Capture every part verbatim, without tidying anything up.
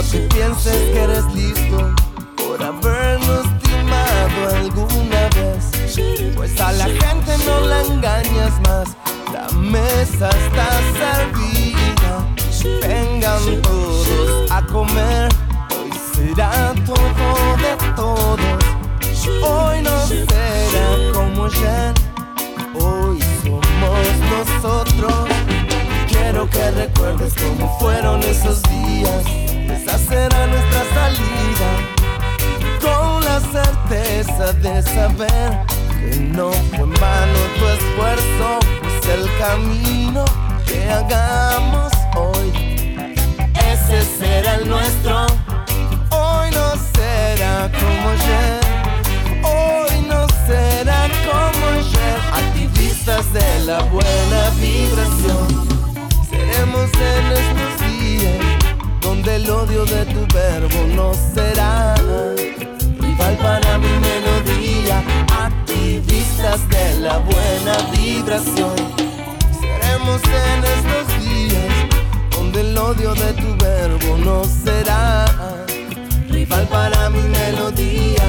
que pienses que eres listo por habernos timado alguna vez, pues a la gente no la engañas más. La mesa está servida, vengan todos a comer. Hoy será todo de todos, hoy no será como ayer, hoy somos nosotros. Quiero que recuerdes cómo fueron esos días, esa será nuestra salida, con la certeza de saber que no fue en vano tu esfuerzo, pues el camino que hagamos hoy, ese será el nuestro. Hoy no será como ayer, hoy no será como ayer. Activistas de la buena vibración, seremos en estos días donde el odio de tu verbo no será rival para mi melodía. Activistas de la buena vibración, seremos en estos días donde el odio de tu verbo no será rival para mi melodía.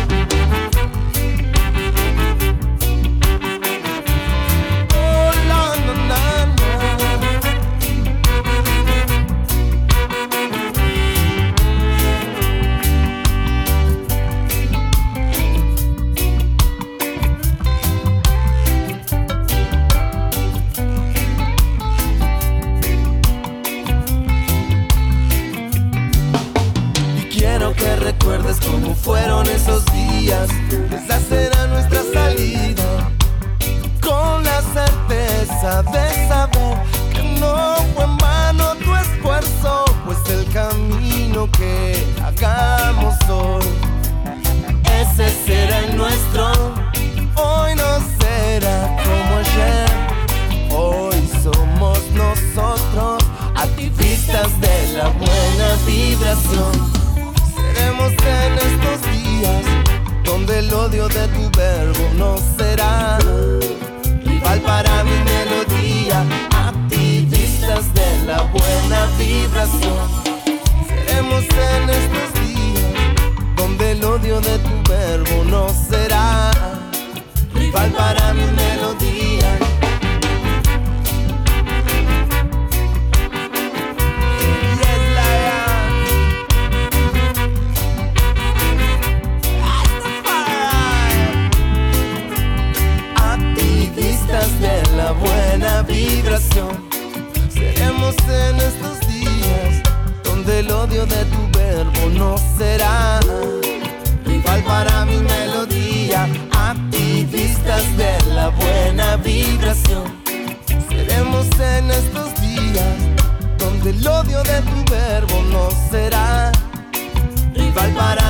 Que recuerdes cómo fueron esos días, esa será nuestra salida, con la certeza de saber que no fue en vano tu esfuerzo, pues el camino que hagamos hoy, ese será el nuestro. Hoy no será como ayer, hoy somos nosotros, activistas de la buena vibración. Seremos en estos días donde el odio de tu verbo no será rival para mi melodía. Activistas de la buena vibración, seremos en estos días donde el odio de tu verbo no será rival para mi melodía. De la buena vibración, seremos en estos días donde el odio de tu verbo no será rival para mi melodía. Activistas de la buena vibración, seremos en estos días donde el odio de tu verbo no será rival para